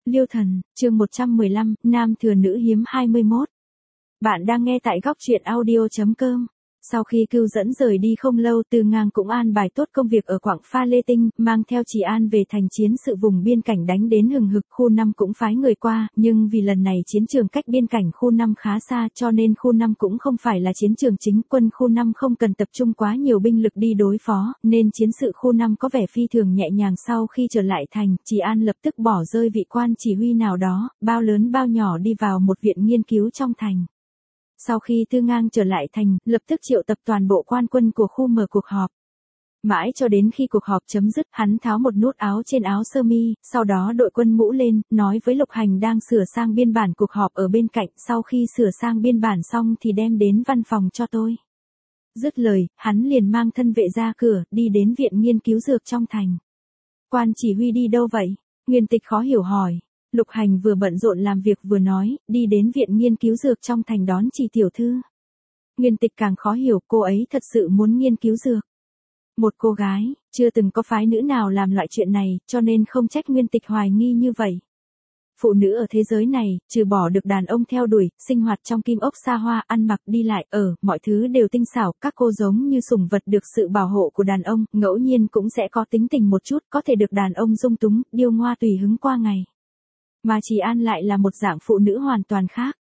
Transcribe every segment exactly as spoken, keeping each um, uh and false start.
Liêu Thần, chương một trăm mười lăm, Nam thừa nữ hiếm hai mươi mốt. Bạn đang nghe tại góc truyện audio.com. Sau khi Cưu Dẫn rời đi không lâu, Tư Ngang cũng an bài tốt công việc ở Quảng Pha Lê Tinh, mang theo Chỉ An về thành chiến sự vùng biên cảnh đánh đến hừng hực. Khu năm cũng phái người qua, nhưng vì lần này chiến trường cách biên cảnh khu năm khá xa, cho nên khu năm cũng không phải là chiến trường chính. Quân khu năm không cần tập trung quá nhiều binh lực đi đối phó, nên chiến sự khu năm có vẻ phi thường nhẹ nhàng. Sau khi trở lại thành, Chỉ An lập tức bỏ rơi vị quan chỉ huy nào đó, bao lớn bao nhỏ đi vào một viện nghiên cứu trong thành. Sau khi Tư Ngang trở lại thành, lập tức triệu tập toàn bộ quan quân của khu mở cuộc họp. Mãi cho đến khi cuộc họp chấm dứt, hắn tháo một nút áo trên áo sơ mi, sau đó đội quân mũ lên, nói với Lục Hành đang sửa sang biên bản cuộc họp ở bên cạnh, sau khi sửa sang biên bản xong thì đem đến văn phòng cho tôi. Dứt lời, hắn liền mang thân vệ ra cửa, đi đến viện nghiên cứu dược trong thành. Quan chỉ huy đi đâu vậy? Nguyên Tịch khó hiểu hỏi. Lục Hành vừa bận rộn làm việc vừa nói, đi đến viện nghiên cứu dược trong thành đón Chỉ tiểu thư. Nguyên Tịch càng khó hiểu, cô ấy thật sự muốn nghiên cứu dược. Một cô gái, chưa từng có phái nữ nào làm loại chuyện này, cho nên không trách Nguyên Tịch hoài nghi như vậy. Phụ nữ ở thế giới này, trừ bỏ được đàn ông theo đuổi, sinh hoạt trong kim ốc xa hoa, ăn mặc đi lại, ở, mọi thứ đều tinh xảo, các cô giống như sủng vật được sự bảo hộ của đàn ông, ngẫu nhiên cũng sẽ có tính tình một chút, có thể được đàn ông dung túng, điêu ngoa tùy hứng qua ngày. Mà Chỉ An lại là một dạng phụ nữ hoàn toàn khác.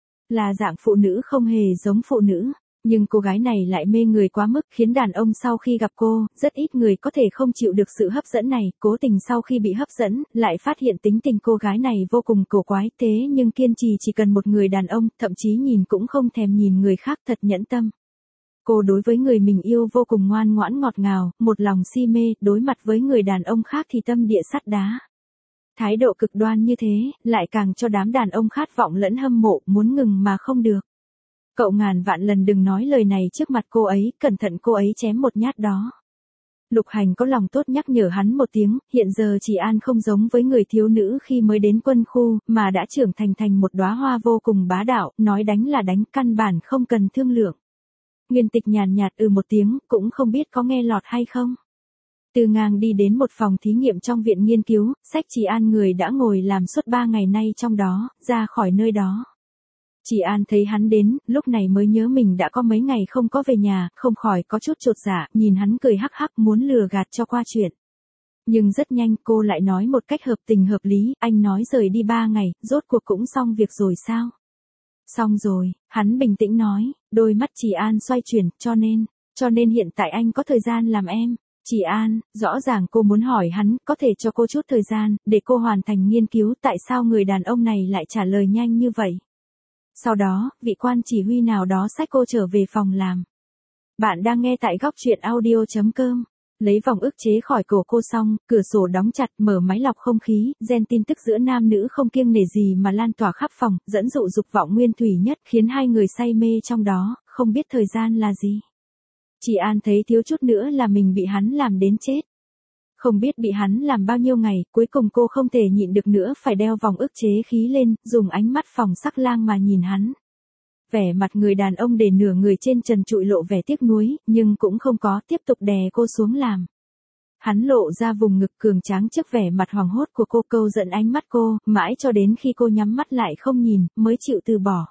Là dạng phụ nữ không hề giống phụ nữ, nhưng cô gái này lại mê người quá mức, khiến đàn ông sau khi gặp cô, rất ít người có thể không chịu được sự hấp dẫn này. Cố tình sau khi bị hấp dẫn, lại phát hiện tính tình cô gái này vô cùng cổ quái, thế nhưng kiên trì chỉ cần một người đàn ông, thậm chí nhìn cũng không thèm nhìn người khác, thật nhẫn tâm. Cô đối với người mình yêu vô cùng ngoan ngoãn ngọt ngào, một lòng si mê, đối mặt với người đàn ông khác thì tâm địa sắt đá. Thái độ cực đoan như thế, lại càng cho đám đàn ông khát vọng lẫn hâm mộ, muốn ngừng mà không được. Cậu ngàn vạn lần đừng nói lời này trước mặt cô ấy, cẩn thận cô ấy chém một nhát đó. Lục Hành có lòng tốt nhắc nhở hắn một tiếng, hiện giờ Chỉ An không giống với người thiếu nữ khi mới đến quân khu, mà đã trưởng thành thành một đóa hoa vô cùng bá đạo, nói đánh là đánh, căn bản không cần thương lượng. Nguyên Tịch nhàn nhạt ừ một tiếng, cũng không biết có nghe lọt hay không. Tư Ngang đi đến một phòng thí nghiệm trong viện nghiên cứu, xách Chỉ An người đã ngồi làm suốt ba ngày nay trong đó, ra khỏi nơi đó. Chỉ An thấy hắn đến, lúc này mới nhớ mình đã có mấy ngày không có về nhà, không khỏi có chút chột dạ, nhìn hắn cười hắc hắc muốn lừa gạt cho qua chuyện. Nhưng rất nhanh cô lại nói một cách hợp tình hợp lý, anh nói rời đi ba ngày, rốt cuộc cũng xong việc rồi sao? Xong rồi, hắn bình tĩnh nói, đôi mắt Chỉ An xoay chuyển, cho nên, cho nên hiện tại anh có thời gian làm em. Chỉ An, rõ ràng cô muốn hỏi hắn, có thể cho cô chút thời gian, để cô hoàn thành nghiên cứu, tại sao người đàn ông này lại trả lời nhanh như vậy. Sau đó, vị quan chỉ huy nào đó xách cô trở về phòng làm. Bạn đang nghe tại góc truyện audio.com. Lấy vòng ức chế khỏi cổ cô xong, cửa sổ đóng chặt, mở máy lọc không khí, gen tin tức giữa nam nữ không kiêng nể gì mà lan tỏa khắp phòng, dẫn dụ dục vọng nguyên thủy nhất, khiến hai người say mê trong đó, không biết thời gian là gì. Chỉ An thấy thiếu chút nữa là mình bị hắn làm đến chết. Không biết bị hắn làm bao nhiêu ngày, cuối cùng cô không thể nhịn được nữa phải đeo vòng ức chế khí lên, dùng ánh mắt phòng sắc lang mà nhìn hắn. Vẻ mặt người đàn ông để nửa người trên trần trụi lộ vẻ tiếc nuối, nhưng cũng không có, tiếp tục đè cô xuống làm. Hắn lộ ra vùng ngực cường tráng trước vẻ mặt hoảng hốt của cô, câu giận ánh mắt cô, mãi cho đến khi cô nhắm mắt lại không nhìn, mới chịu từ bỏ.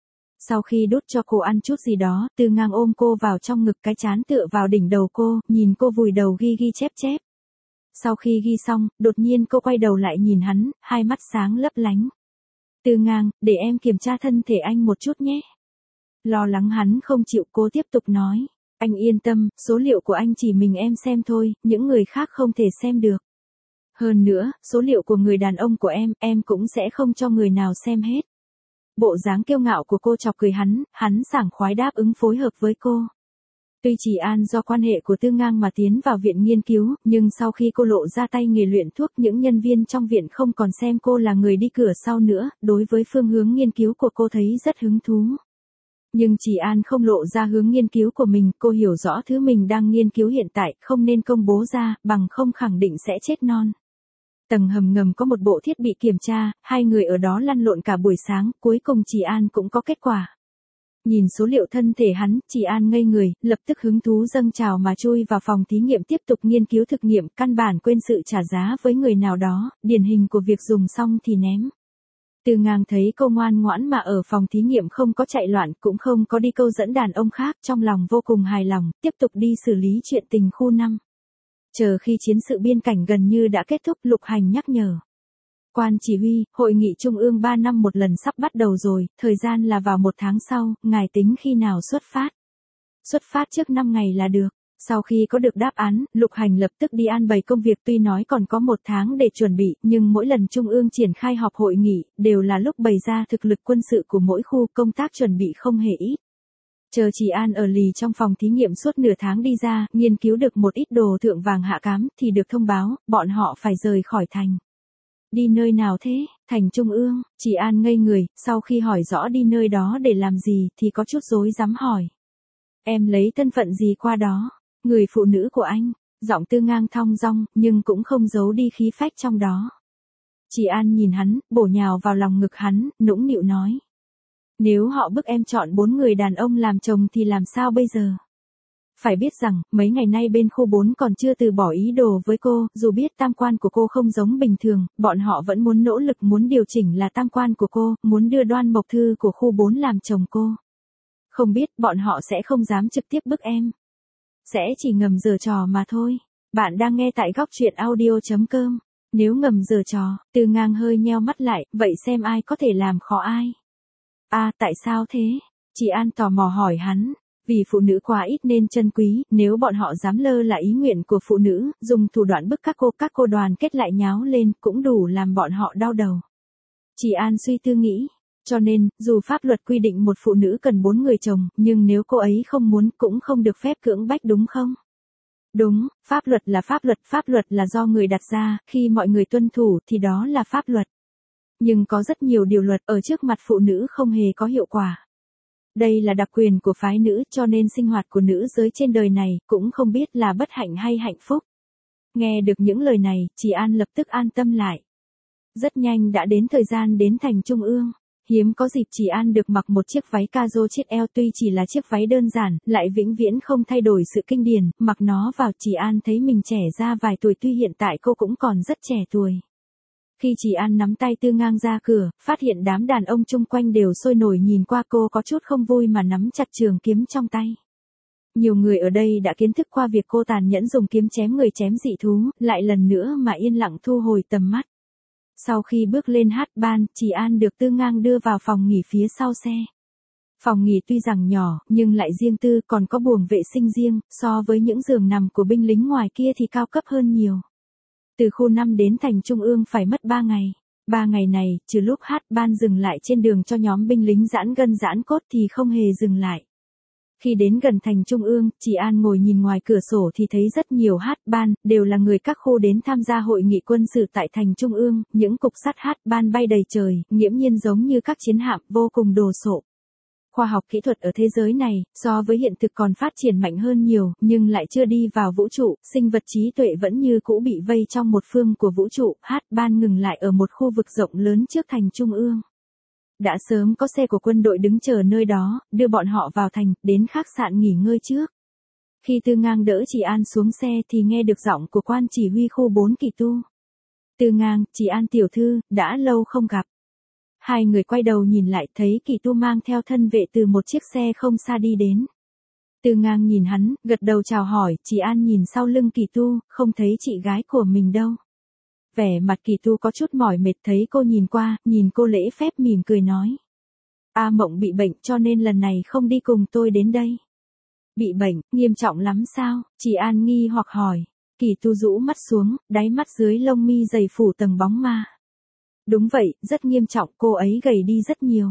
Sau khi đút cho cô ăn chút gì đó, Tư Ngang ôm cô vào trong ngực, cái trán tựa vào đỉnh đầu cô, nhìn cô vùi đầu ghi ghi chép chép. Sau khi ghi xong, đột nhiên cô quay đầu lại nhìn hắn, hai mắt sáng lấp lánh. Tư Ngang, để em kiểm tra thân thể anh một chút nhé. Lo lắng hắn không chịu, cô tiếp tục nói. Anh yên tâm, số liệu của anh chỉ mình em xem thôi, những người khác không thể xem được. Hơn nữa, số liệu của người đàn ông của em, em cũng sẽ không cho người nào xem hết. Bộ dáng kiêu ngạo của cô chọc cười hắn, hắn sảng khoái đáp ứng phối hợp với cô. Tuy Chỉ An do quan hệ của Tư Ngang mà tiến vào viện nghiên cứu, nhưng sau khi cô lộ ra tay nghề luyện thuốc, những nhân viên trong viện không còn xem cô là người đi cửa sau nữa, đối với phương hướng nghiên cứu của cô thấy rất hứng thú. Nhưng Chỉ An không lộ ra hướng nghiên cứu của mình, cô hiểu rõ thứ mình đang nghiên cứu hiện tại, không nên công bố ra, bằng không khẳng định sẽ chết non. Tầng hầm ngầm có một bộ thiết bị kiểm tra, hai người ở đó lăn lộn cả buổi sáng, cuối cùng Chỉ An cũng có kết quả. Nhìn số liệu thân thể hắn, Chỉ An ngây người, lập tức hứng thú dâng trào mà chui vào phòng thí nghiệm tiếp tục nghiên cứu thực nghiệm, căn bản quên sự trả giá với người nào đó, điển hình của việc dùng xong thì ném. Từ Ngang thấy cô ngoan ngoãn mà ở phòng thí nghiệm không có chạy loạn, cũng không có đi câu dẫn đàn ông khác, trong lòng vô cùng hài lòng, tiếp tục đi xử lý chuyện tình khu năm. Chờ khi chiến sự biên cảnh gần như đã kết thúc, Lục Hành nhắc nhở. Quan chỉ huy, hội nghị trung ương ba năm một lần sắp bắt đầu rồi, thời gian là vào một tháng sau, ngài tính khi nào xuất phát? Xuất phát trước năm ngày là được. Sau khi có được đáp án, Lục Hành lập tức đi an bày công việc, tuy nói còn có một tháng để chuẩn bị, nhưng mỗi lần trung ương triển khai họp hội nghị, đều là lúc bày ra thực lực quân sự của mỗi khu, công tác chuẩn bị không hề ít. Chờ Chỉ An ở lì trong phòng thí nghiệm suốt nửa tháng đi ra, nghiên cứu được một ít đồ thượng vàng hạ cám, thì được thông báo, bọn họ phải rời khỏi thành. Đi nơi nào thế? Thành Trung ương. Chỉ An ngây người, sau khi hỏi rõ đi nơi đó để làm gì thì có chút rối rắm hỏi. Em lấy thân phận gì qua đó? Người phụ nữ của anh. Giọng Tư Ngang thong dong, nhưng cũng không giấu đi khí phách trong đó. Chỉ An nhìn hắn, bổ nhào vào lòng ngực hắn, nũng nịu nói. Nếu họ bức em chọn bốn người đàn ông làm chồng thì làm sao bây giờ? Phải biết rằng, mấy ngày nay bên khu bốn còn chưa từ bỏ ý đồ với cô, dù biết tam quan của cô không giống bình thường, bọn họ vẫn muốn nỗ lực muốn điều chỉnh là tam quan của cô, muốn đưa Đoan Mộc Thư của khu bốn làm chồng cô. Không biết bọn họ sẽ không dám trực tiếp bức em. Sẽ chỉ ngầm giở trò mà thôi. Bạn đang nghe tại góc truyện audio chấm com. Nếu ngầm giở trò, Từ Ngang hơi nheo mắt lại, vậy xem ai có thể làm khó ai. À, tại sao thế? Chỉ An tò mò hỏi hắn. Vì phụ nữ quá ít nên chân quý, nếu bọn họ dám lơ là ý nguyện của phụ nữ, dùng thủ đoạn bức các cô, các cô đoàn kết lại nháo lên, cũng đủ làm bọn họ đau đầu. Chỉ An suy tư nghĩ, cho nên, dù pháp luật quy định một phụ nữ cần bốn người chồng, nhưng nếu cô ấy không muốn cũng không được phép cưỡng bách đúng không? Đúng, pháp luật là pháp luật, pháp luật là do người đặt ra, khi mọi người tuân thủ thì đó là pháp luật. Nhưng có rất nhiều điều luật ở trước mặt phụ nữ không hề có hiệu quả. Đây là đặc quyền của phái nữ, cho nên sinh hoạt của nữ giới trên đời này cũng không biết là bất hạnh hay hạnh phúc. Nghe được những lời này, Chỉ An lập tức an tâm lại. Rất nhanh đã đến thời gian đến thành Trung ương. Hiếm có dịp Chỉ An được mặc một chiếc váy ca-rô chiếc eo, tuy chỉ là chiếc váy đơn giản, lại vĩnh viễn không thay đổi sự kinh điển, mặc nó vào Chỉ An thấy mình trẻ ra vài tuổi, tuy hiện tại cô cũng còn rất trẻ tuổi. Khi Chỉ An nắm tay Tư Ngang ra cửa, phát hiện đám đàn ông chung quanh đều sôi nổi nhìn qua cô, có chút không vui mà nắm chặt trường kiếm trong tay. Nhiều người ở đây đã kiến thức qua việc cô tàn nhẫn dùng kiếm chém người, chém dị thú, lại lần nữa mà yên lặng thu hồi tầm mắt. Sau khi bước lên hát ban, Chỉ An được Tư Ngang đưa vào phòng nghỉ phía sau xe. Phòng nghỉ tuy rằng nhỏ, nhưng lại riêng tư, còn có buồng vệ sinh riêng, so với những giường nằm của binh lính ngoài kia thì cao cấp hơn nhiều. Từ khu năm đến thành Trung ương phải mất ba ngày. Ba ngày này, trừ lúc hát ban dừng lại trên đường cho nhóm binh lính giãn gân giãn cốt thì không hề dừng lại. Khi đến gần thành Trung ương, Chỉ An ngồi nhìn ngoài cửa sổ thì thấy rất nhiều hát ban, đều là người các khu đến tham gia hội nghị quân sự tại thành Trung ương, những cục sắt hát ban bay đầy trời, nghiễm nhiên giống như các chiến hạm, vô cùng đồ sộ. Khoa học kỹ thuật ở thế giới này, so với hiện thực còn phát triển mạnh hơn nhiều, nhưng lại chưa đi vào vũ trụ, sinh vật trí tuệ vẫn như cũ bị vây trong một phương của vũ trụ, hát ban ngừng lại ở một khu vực rộng lớn trước thành Trung ương. Đã sớm có xe của quân đội đứng chờ nơi đó, đưa bọn họ vào thành, đến khách sạn nghỉ ngơi trước. Khi Tư Ngang đỡ Chỉ An xuống xe thì nghe được giọng của quan chỉ huy khu bốn Kỳ Tu. Tư Ngang, Chỉ An tiểu thư, đã lâu không gặp. Hai người quay đầu nhìn lại thấy Kỳ Tu mang theo thân vệ từ một chiếc xe không xa đi đến. Tư Ngang nhìn hắn, gật đầu chào hỏi, Chỉ An nhìn sau lưng Kỳ Tu, không thấy chị gái của mình đâu. Vẻ mặt Kỳ Tu có chút mỏi mệt, thấy cô nhìn qua, nhìn cô lễ phép mỉm cười nói. A Mộng bị bệnh cho nên lần này không đi cùng tôi đến đây. Bị bệnh, nghiêm trọng lắm sao? Chỉ An nghi hoặc hỏi. Kỳ Tu rũ mắt xuống, đáy mắt dưới lông mi dày phủ tầng bóng ma. Đúng vậy, rất nghiêm trọng, cô ấy gầy đi rất nhiều.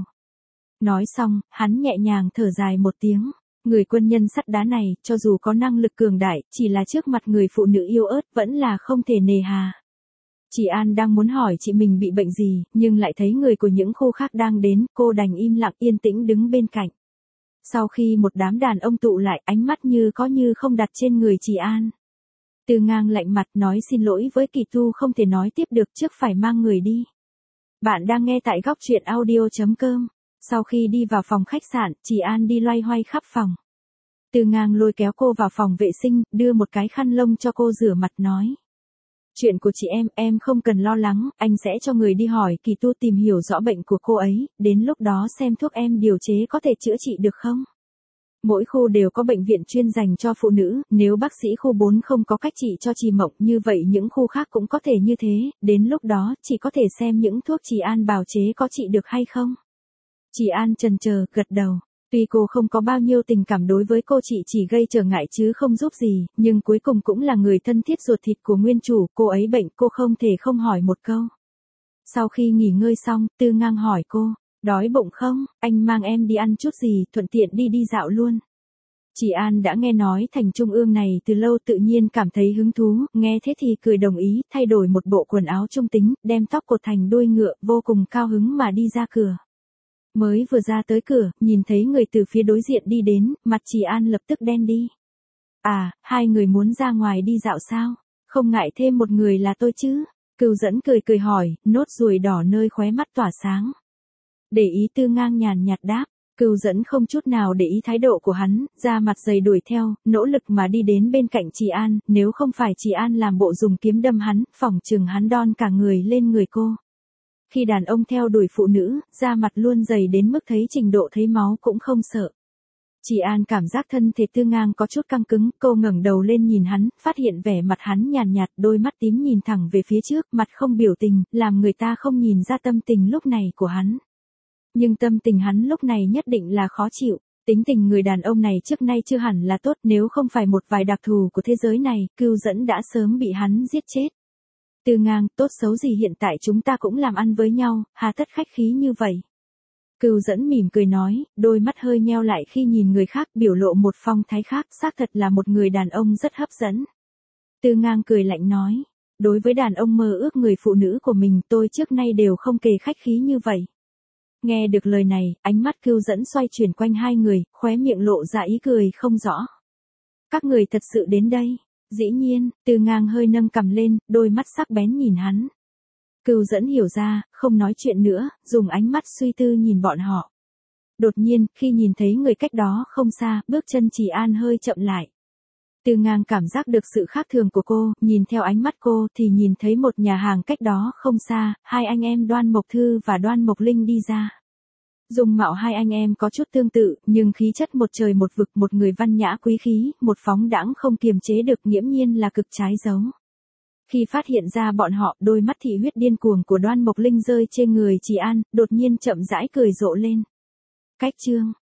Nói xong, hắn nhẹ nhàng thở dài một tiếng. Người quân nhân sắt đá này, cho dù có năng lực cường đại, chỉ là trước mặt người phụ nữ yêu ớt vẫn là không thể nề hà. Chỉ An đang muốn hỏi chị mình bị bệnh gì, nhưng lại thấy người của những khu khác đang đến, cô đành im lặng yên tĩnh đứng bên cạnh. Sau khi một đám đàn ông tụ lại, ánh mắt như có như không đặt trên người Chỉ An. Tư Ngang lạnh mặt nói xin lỗi với Kỳ Tu, không thể nói tiếp được, trước phải mang người đi. Bạn đang nghe tại góc truyện audio chấm com. Sau khi đi vào phòng khách sạn, chị An đi loay hoay khắp phòng. Từ Ngang lôi kéo cô vào phòng vệ sinh, đưa một cái khăn lông cho cô rửa mặt nói. Chuyện của chị em, em không cần lo lắng, anh sẽ cho người đi hỏi Kỳ Tu tìm hiểu rõ bệnh của cô ấy, đến lúc đó xem thuốc em điều chế có thể chữa trị được không? Mỗi khu đều có bệnh viện chuyên dành cho phụ nữ, nếu bác sĩ khu bốn không có cách trị cho chị Mộng như vậy những khu khác cũng có thể như thế, đến lúc đó chị có thể xem những thuốc chị An bào chế có trị được hay không? Chị An chần chờ, gật đầu. Tuy cô không có bao nhiêu tình cảm đối với cô, chị chỉ gây trở ngại chứ không giúp gì, nhưng cuối cùng cũng là người thân thiết ruột thịt của nguyên chủ, cô ấy bệnh cô không thể không hỏi một câu. Sau khi nghỉ ngơi xong, Tư Ngang hỏi cô, đói bụng không, anh mang em đi ăn chút gì, thuận tiện đi đi dạo luôn. Chị An đã nghe nói thành Trung ương này từ lâu tự nhiên cảm thấy hứng thú, nghe thế thì cười đồng ý, thay đổi một bộ quần áo trung tính, đem tóc cột thành đuôi ngựa, vô cùng cao hứng mà đi ra cửa. Mới vừa ra tới cửa, nhìn thấy người từ phía đối diện đi đến, mặt chị An lập tức đen đi. À, hai người muốn ra ngoài đi dạo sao? Không ngại thêm một người là tôi chứ? Cừu Dẫn cười cười hỏi, nốt ruồi đỏ nơi khóe mắt tỏa sáng. Để ý Tư Ngang nhàn nhạt đáp. Cừu Dẫn không chút nào để ý thái độ của hắn, ra mặt dày đuổi theo, nỗ lực mà đi đến bên cạnh chị An, nếu không phải chị An làm bộ dùng kiếm đâm hắn, phỏng chừng hắn đon cả người lên người cô. Khi đàn ông theo đuổi phụ nữ, da mặt luôn dày đến mức thấy trình độ thấy máu cũng không sợ. Chị An cảm giác thân thể Tư Ngang có chút căng cứng, cô ngẩng đầu lên nhìn hắn, phát hiện vẻ mặt hắn nhàn nhạt, đôi mắt tím nhìn thẳng về phía trước, mặt không biểu tình, làm người ta không nhìn ra tâm tình lúc này của hắn. Nhưng tâm tình hắn lúc này nhất định là khó chịu, tính tình người đàn ông này trước nay chưa hẳn là tốt, nếu không phải một vài đặc thù của thế giới này, Cừu Dẫn đã sớm bị hắn giết chết. Tư Ngang, tốt xấu gì hiện tại chúng ta cũng làm ăn với nhau, hà tất khách khí như vậy. Cừu Dẫn mỉm cười nói, đôi mắt hơi nheo lại khi nhìn người khác, biểu lộ một phong thái khác, xác thật là một người đàn ông rất hấp dẫn. Tư Ngang cười lạnh nói, đối với đàn ông mơ ước người phụ nữ của mình tôi trước nay đều không kề khách khí như vậy. Nghe được lời này, ánh mắt Cừu Dẫn xoay chuyển quanh hai người, khóe miệng lộ ra ý cười không rõ. Các người thật sự đến đây? Dĩ nhiên, Tư Ngang hơi nâng cằm lên, đôi mắt sắc bén nhìn hắn. Cừu Dẫn hiểu ra, không nói chuyện nữa, dùng ánh mắt suy tư nhìn bọn họ. Đột nhiên, khi nhìn thấy người cách đó không xa, bước chân chị An hơi chậm lại. Tư Ngang cảm giác được sự khác thường của cô, nhìn theo ánh mắt cô thì nhìn thấy một nhà hàng cách đó không xa, hai anh em Đoan Mộc Thư và Đoan Mộc Linh đi ra. Dung mạo hai anh em có chút tương tự, nhưng khí chất một trời một vực, một người văn nhã quý khí, một phóng đãng không kiềm chế được, nghiễm nhiên là cực trái dấu. Khi phát hiện ra bọn họ, đôi mắt thị huyết điên cuồng của Đoan Mộc Linh rơi trên người chị An, đột nhiên chậm rãi cười rộ lên. Cách chương